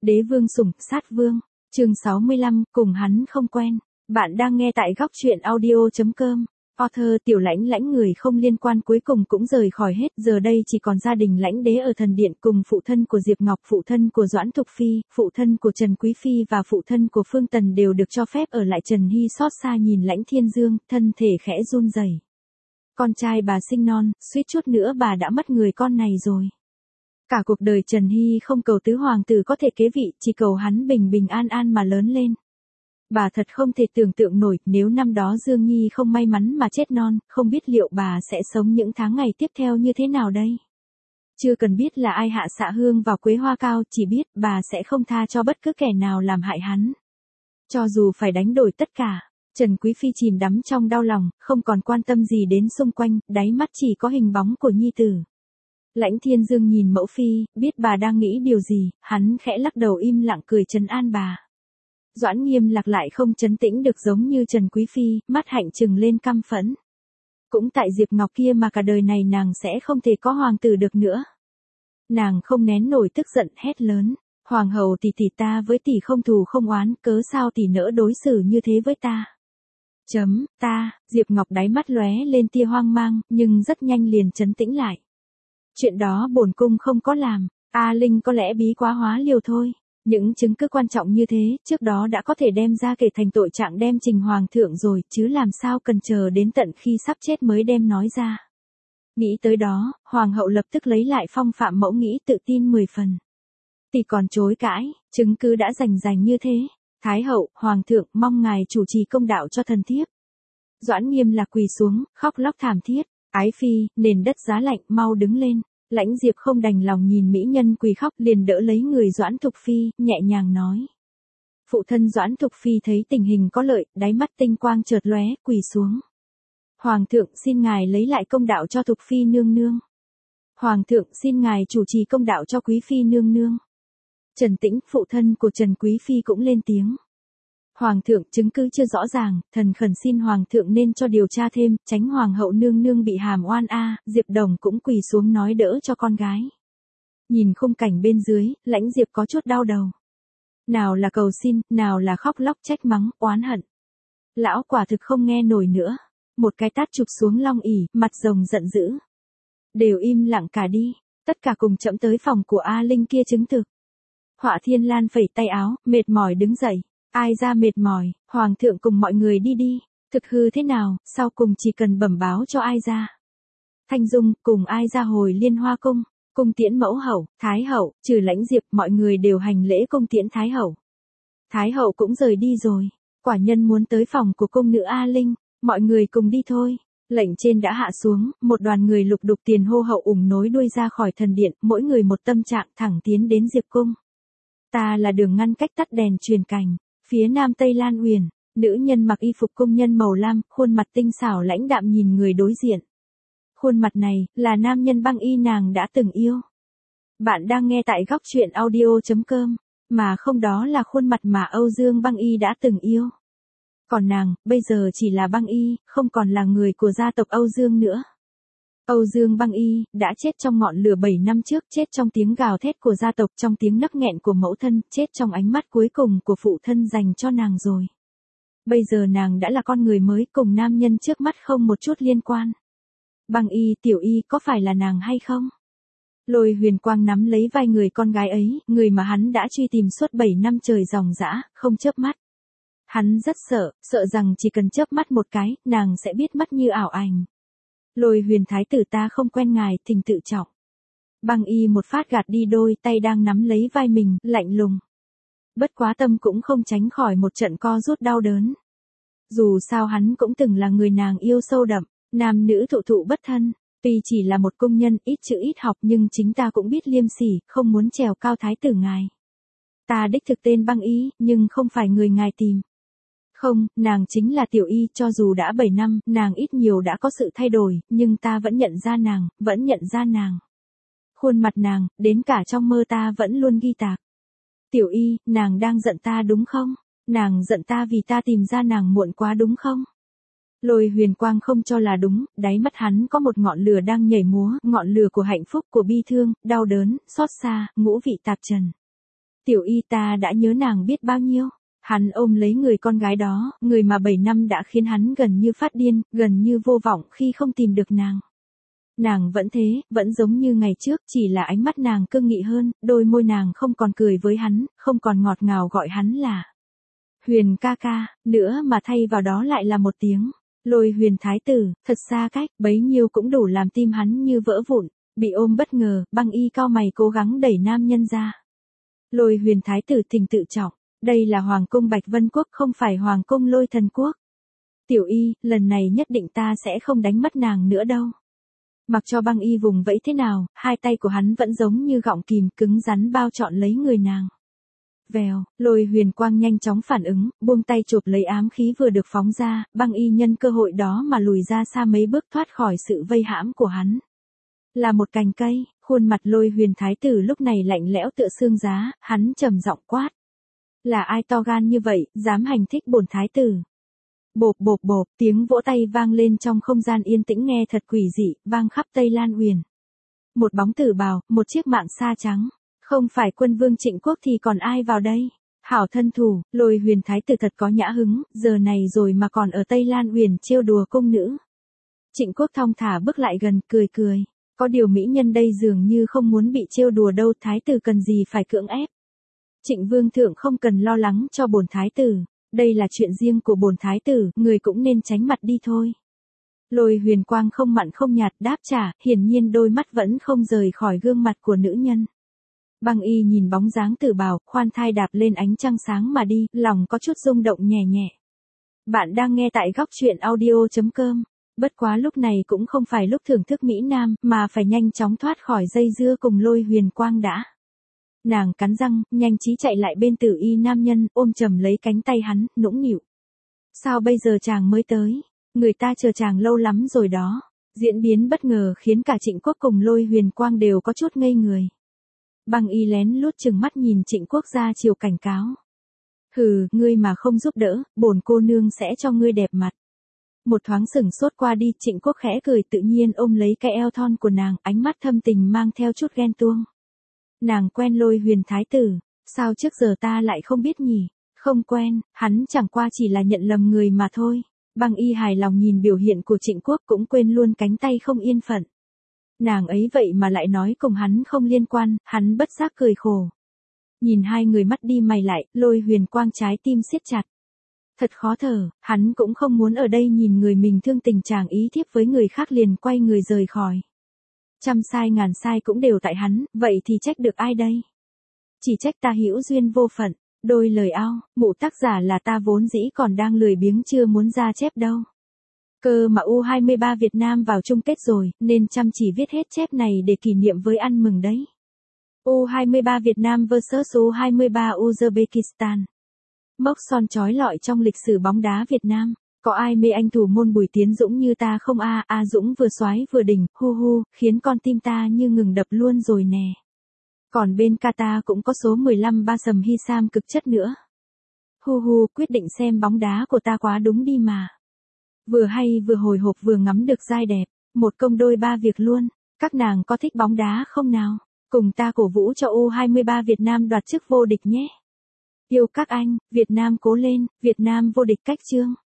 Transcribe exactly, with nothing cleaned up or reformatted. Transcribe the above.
Đế vương sủng, sát vương. Chương sáu mươi lăm, cùng hắn không quen. Bạn đang nghe tại góc truyện audio chấm com. Author Tiểu Lãnh lãnh người không liên quan cuối cùng cũng rời khỏi hết, giờ đây chỉ còn gia đình Lãnh Đế ở thần điện cùng phụ thân của Diệp Ngọc, phụ thân của Doãn Thục Phi, phụ thân của Trần Quý Phi và phụ thân của Phương Tần đều được cho phép ở lại. Trần Hy xót xa nhìn Lãnh Thiên Dương, thân thể khẽ run rẩy. Con trai bà sinh non, suýt chút nữa bà đã mất người con này rồi. Cả cuộc đời Trần Hy không cầu tứ hoàng tử có thể kế vị, chỉ cầu hắn bình bình an an mà lớn lên. Bà thật không thể tưởng tượng nổi, nếu năm đó Dương Nhi không may mắn mà chết non, không biết liệu bà sẽ sống những tháng ngày tiếp theo như thế nào đây. Chưa cần biết là ai hạ xạ hương vào quế hoa cao, chỉ biết bà sẽ không tha cho bất cứ kẻ nào làm hại hắn. Cho dù phải đánh đổi tất cả, Trần Quý Phi chìm đắm trong đau lòng, không còn quan tâm gì đến xung quanh, đáy mắt chỉ có hình bóng của Nhi tử. Lãnh Thiên Dương nhìn mẫu phi, biết bà đang nghĩ điều gì, hắn khẽ lắc đầu im lặng cười trấn an bà. Doãn Nghiêm Lạc lại không trấn tĩnh được giống như Trần Quý Phi, mắt hạnh trừng lên căm phẫn. Cũng tại Diệp Ngọc kia mà cả đời này nàng sẽ không thể có hoàng tử được nữa. Nàng không nén nổi tức giận hét lớn, hoàng hậu tỷ tỷ, ta với tỷ không thù không oán, cớ sao tỷ nỡ đối xử như thế với ta. Chấm, ta, Diệp Ngọc đáy mắt lóe lên tia hoang mang, nhưng rất nhanh liền trấn tĩnh lại. Chuyện đó bổn cung không có làm, A Linh có lẽ bí quá hóa liều thôi. Những chứng cứ quan trọng như thế, trước đó đã có thể đem ra kể thành tội trạng đem trình hoàng thượng rồi, chứ làm sao cần chờ đến tận khi sắp chết mới đem nói ra. Nghĩ tới đó, hoàng hậu lập tức lấy lại phong phạm mẫu nghĩ tự tin mười phần. Tỷ còn chối cãi, chứng cứ đã rành rành như thế. Thái hậu, hoàng thượng, mong ngài chủ trì công đạo cho thần thiếp. Doãn Nghiêm Lạc quỳ xuống, khóc lóc thảm thiết. Ái phi, nền đất giá lạnh, mau đứng lên. Lãnh Diệp không đành lòng nhìn mỹ nhân quỳ khóc, liền đỡ lấy người Doãn Thục Phi, nhẹ nhàng nói. Phụ thân Doãn Thục Phi thấy tình hình có lợi, đáy mắt tinh quang chợt lóe, quỳ xuống. Hoàng thượng xin ngài lấy lại công đạo cho Thục Phi nương nương. Hoàng thượng xin ngài chủ trì công đạo cho Quý Phi nương nương. Trần Tĩnh, phụ thân của Trần Quý Phi cũng lên tiếng. Hoàng thượng, chứng cứ chưa rõ ràng, thần khẩn xin hoàng thượng nên cho điều tra thêm, tránh hoàng hậu nương nương bị hàm oan a. Diệp Đồng cũng quỳ xuống nói đỡ cho con gái. Nhìn khung cảnh bên dưới, Lãnh Diệp có chút đau đầu. Nào là cầu xin, nào là khóc lóc trách mắng, oán hận. Lão quả thực không nghe nổi nữa. Một cái tát chụp xuống long ỷ, mặt rồng giận dữ. Đều im lặng cả đi, tất cả cùng chậm tới phòng của A Linh kia chứng thực. Họa Thiên Lan phẩy tay áo, mệt mỏi đứng dậy. Ai ra mệt mỏi, hoàng thượng cùng mọi người đi đi, thực hư thế nào, sau cùng chỉ cần bẩm báo cho ai ra. Thanh Dung, cùng ai ra hồi Liên Hoa cung, cung tiễn mẫu hậu, thái hậu, trừ Lãnh Diệp, mọi người đều hành lễ cung tiễn thái hậu. Thái hậu cũng rời đi rồi, quả nhân muốn tới phòng của cung nữ A Linh, mọi người cùng đi thôi. Lệnh trên đã hạ xuống, một đoàn người lục đục tiền hô hậu ủng nối đuôi ra khỏi thần điện, mỗi người một tâm trạng thẳng tiến đến Diệp cung. Ta là đường ngăn cách tắt đèn truyền cảnh. Phía nam Tây Lan Uyển, nữ nhân mặc y phục công nhân màu lam, khuôn mặt tinh xảo lãnh đạm nhìn người đối diện. Khuôn mặt này, là nam nhân Băng Y nàng đã từng yêu. Bạn đang nghe tại góc truyện audio chấm com, mà không, đó là khuôn mặt mà Âu Dương Băng Y đã từng yêu. Còn nàng, bây giờ chỉ là Băng Y, không còn là người của gia tộc Âu Dương nữa. Âu Dương Băng Y, đã chết trong ngọn lửa bảy năm trước, chết trong tiếng gào thét của gia tộc, trong tiếng nấc nghẹn của mẫu thân, chết trong ánh mắt cuối cùng của phụ thân dành cho nàng rồi. Bây giờ nàng đã là con người mới, cùng nam nhân trước mắt không một chút liên quan. Băng Y, Tiểu Y, có phải là nàng hay không? Lôi Huyền Quang nắm lấy vai người con gái ấy, người mà hắn đã truy tìm suốt bảy năm trời ròng rã, không chớp mắt. Hắn rất sợ, sợ rằng chỉ cần chớp mắt một cái, nàng sẽ biết mất như ảo ảnh. Lôi Huyền thái tử, ta không quen ngài, thỉnh tự trọng. Băng Y một phát gạt đi đôi tay đang nắm lấy vai mình, lạnh lùng. Bất quá tâm cũng không tránh khỏi một trận co rút đau đớn. Dù sao hắn cũng từng là người nàng yêu sâu đậm, nam nữ thụ thụ bất thân, tuy chỉ là một công nhân ít chữ ít học nhưng chính ta cũng biết liêm sỉ, không muốn trèo cao thái tử ngài. Ta đích thực tên Băng Y, nhưng không phải người ngài tìm. Không, nàng chính là Tiểu Y, cho dù đã bảy năm, nàng ít nhiều đã có sự thay đổi, nhưng ta vẫn nhận ra nàng, vẫn nhận ra nàng. Khuôn mặt nàng, đến cả trong mơ ta vẫn luôn ghi tạc. Tiểu Y, nàng đang giận ta đúng không? Nàng giận ta vì ta tìm ra nàng muộn quá đúng không? Lôi Huyền Quang không cho là đúng, đáy mắt hắn có một ngọn lửa đang nhảy múa, ngọn lửa của hạnh phúc, của bi thương, đau đớn, xót xa, ngũ vị tạp trần. Tiểu Y ta đã nhớ nàng biết bao nhiêu. Hắn ôm lấy người con gái đó, người mà bảy năm đã khiến hắn gần như phát điên, gần như vô vọng khi không tìm được nàng. Nàng vẫn thế, vẫn giống như ngày trước, chỉ là ánh mắt nàng cương nghị hơn, đôi môi nàng không còn cười với hắn, không còn ngọt ngào gọi hắn là Huyền ca ca, nữa mà thay vào đó lại là một tiếng Lôi Huyền thái tử, thật xa cách, bấy nhiêu cũng đủ làm tim hắn như vỡ vụn. Bị ôm bất ngờ, Băng Y cau mày cố gắng đẩy nam nhân ra. Lôi Huyền thái tử tình tự trọng, đây là Hoàng cung Bạch Vân Quốc không phải Hoàng cung Lôi Thần Quốc. Tiểu Y, lần này nhất định ta sẽ không đánh mất nàng nữa đâu. Mặc cho Băng Y vùng vẫy thế nào, hai tay của hắn vẫn giống như gọng kìm cứng rắn bao trọn lấy người nàng. Vèo, Lôi Huyền quang nhanh chóng phản ứng, buông tay chộp lấy ám khí vừa được phóng ra, Băng Y nhân cơ hội đó mà lùi ra xa mấy bước thoát khỏi sự vây hãm của hắn. Là một cành cây, khuôn mặt Lôi Huyền thái tử lúc này lạnh lẽo tựa xương giá, hắn trầm giọng quát. Là ai to gan như vậy, dám hành thích bổn thái tử? Bộp bộp bộp, tiếng vỗ tay vang lên trong không gian yên tĩnh nghe thật quỷ dị, vang khắp Tây Lan Huyền. Một bóng tử bào, một chiếc mạng sa trắng. Không phải quân vương Trịnh Quốc thì còn ai vào đây? Hảo thân thủ, Lôi Huyền thái tử thật có nhã hứng, giờ này rồi mà còn ở Tây Lan Huyền trêu đùa cung nữ. Trịnh Quốc thong thả bước lại gần, cười cười. Có điều mỹ nhân đây dường như không muốn bị trêu đùa đâu, thái tử cần gì phải cưỡng ép. Trịnh vương thượng không cần lo lắng cho bổn thái tử, đây là chuyện riêng của bổn thái tử, người cũng nên tránh mặt đi thôi. Lôi Huyền quang không mặn không nhạt đáp trả, hiển nhiên đôi mắt vẫn không rời khỏi gương mặt của nữ nhân. Băng Y nhìn bóng dáng tử bào, khoan thai đạp lên ánh trăng sáng mà đi, lòng có chút rung động nhẹ nhẹ. Bạn đang nghe tại góc truyện audio chấm com. Bất quá lúc này cũng không phải lúc thưởng thức Mỹ Nam, mà phải nhanh chóng thoát khỏi dây dưa cùng Lôi Huyền quang đã. Nàng cắn răng, nhanh trí chạy lại bên Tử Y nam nhân, ôm chầm lấy cánh tay hắn, nũng nịu. Sao bây giờ chàng mới tới? Người ta chờ chàng lâu lắm rồi đó. Diễn biến bất ngờ khiến cả Trịnh Quốc cùng Lôi Huyền quang đều có chút ngây người. Băng Y lén lút chừng mắt nhìn Trịnh Quốc ra chiều cảnh cáo. Hừ, ngươi mà không giúp đỡ, bổn cô nương sẽ cho ngươi đẹp mặt. Một thoáng sửng sốt qua đi, Trịnh Quốc khẽ cười tự nhiên ôm lấy cái eo thon của nàng, ánh mắt thâm tình mang theo chút ghen tuông. Nàng quen Lôi Huyền thái tử, sao trước giờ ta lại không biết nhỉ? Không quen, hắn chẳng qua chỉ là nhận lầm người mà thôi. Băng Y hài lòng nhìn biểu hiện của Trịnh Quốc cũng quên luôn cánh tay không yên phận. Nàng ấy vậy mà lại nói cùng hắn không liên quan, hắn bất giác cười khổ. Nhìn hai người mắt đi mày lại, Lôi Huyền quang trái tim siết chặt. Thật khó thở, hắn cũng không muốn ở đây nhìn người mình thương tình chàng ý thiếp với người khác liền quay người rời khỏi. Trăm sai ngàn sai cũng đều tại hắn, vậy thì trách được ai đây? Chỉ trách ta hữu duyên vô phận, đôi lời ao, mụ tác giả là ta vốn dĩ còn đang lười biếng chưa muốn ra chép đâu. Cơ mà U hai mươi ba Việt Nam vào chung kết rồi, nên chăm chỉ viết hết chép này để kỷ niệm với ăn mừng đấy. U hai mươi ba Việt Nam versus U hai mươi ba Uzbekistan. Mốc son chói lọi trong lịch sử bóng đá Việt Nam. Có ai mê anh thủ môn Bùi Tiến Dũng như ta không a? A Dũng vừa soái vừa đỉnh, hu hu, khiến con tim ta như ngừng đập luôn rồi nè. Còn bên Qatar cũng có số mười lăm ba Sầm Hysam cực chất nữa. Hu hu, quyết định xem bóng đá của ta quá đúng đi mà. Vừa hay vừa hồi hộp vừa ngắm được giai đẹp, một công đôi ba việc luôn. Các nàng có thích bóng đá không nào? Cùng ta cổ vũ cho U hai mươi ba Việt Nam đoạt chức vô địch nhé. Yêu các anh, Việt Nam cố lên, Việt Nam vô địch cách chương.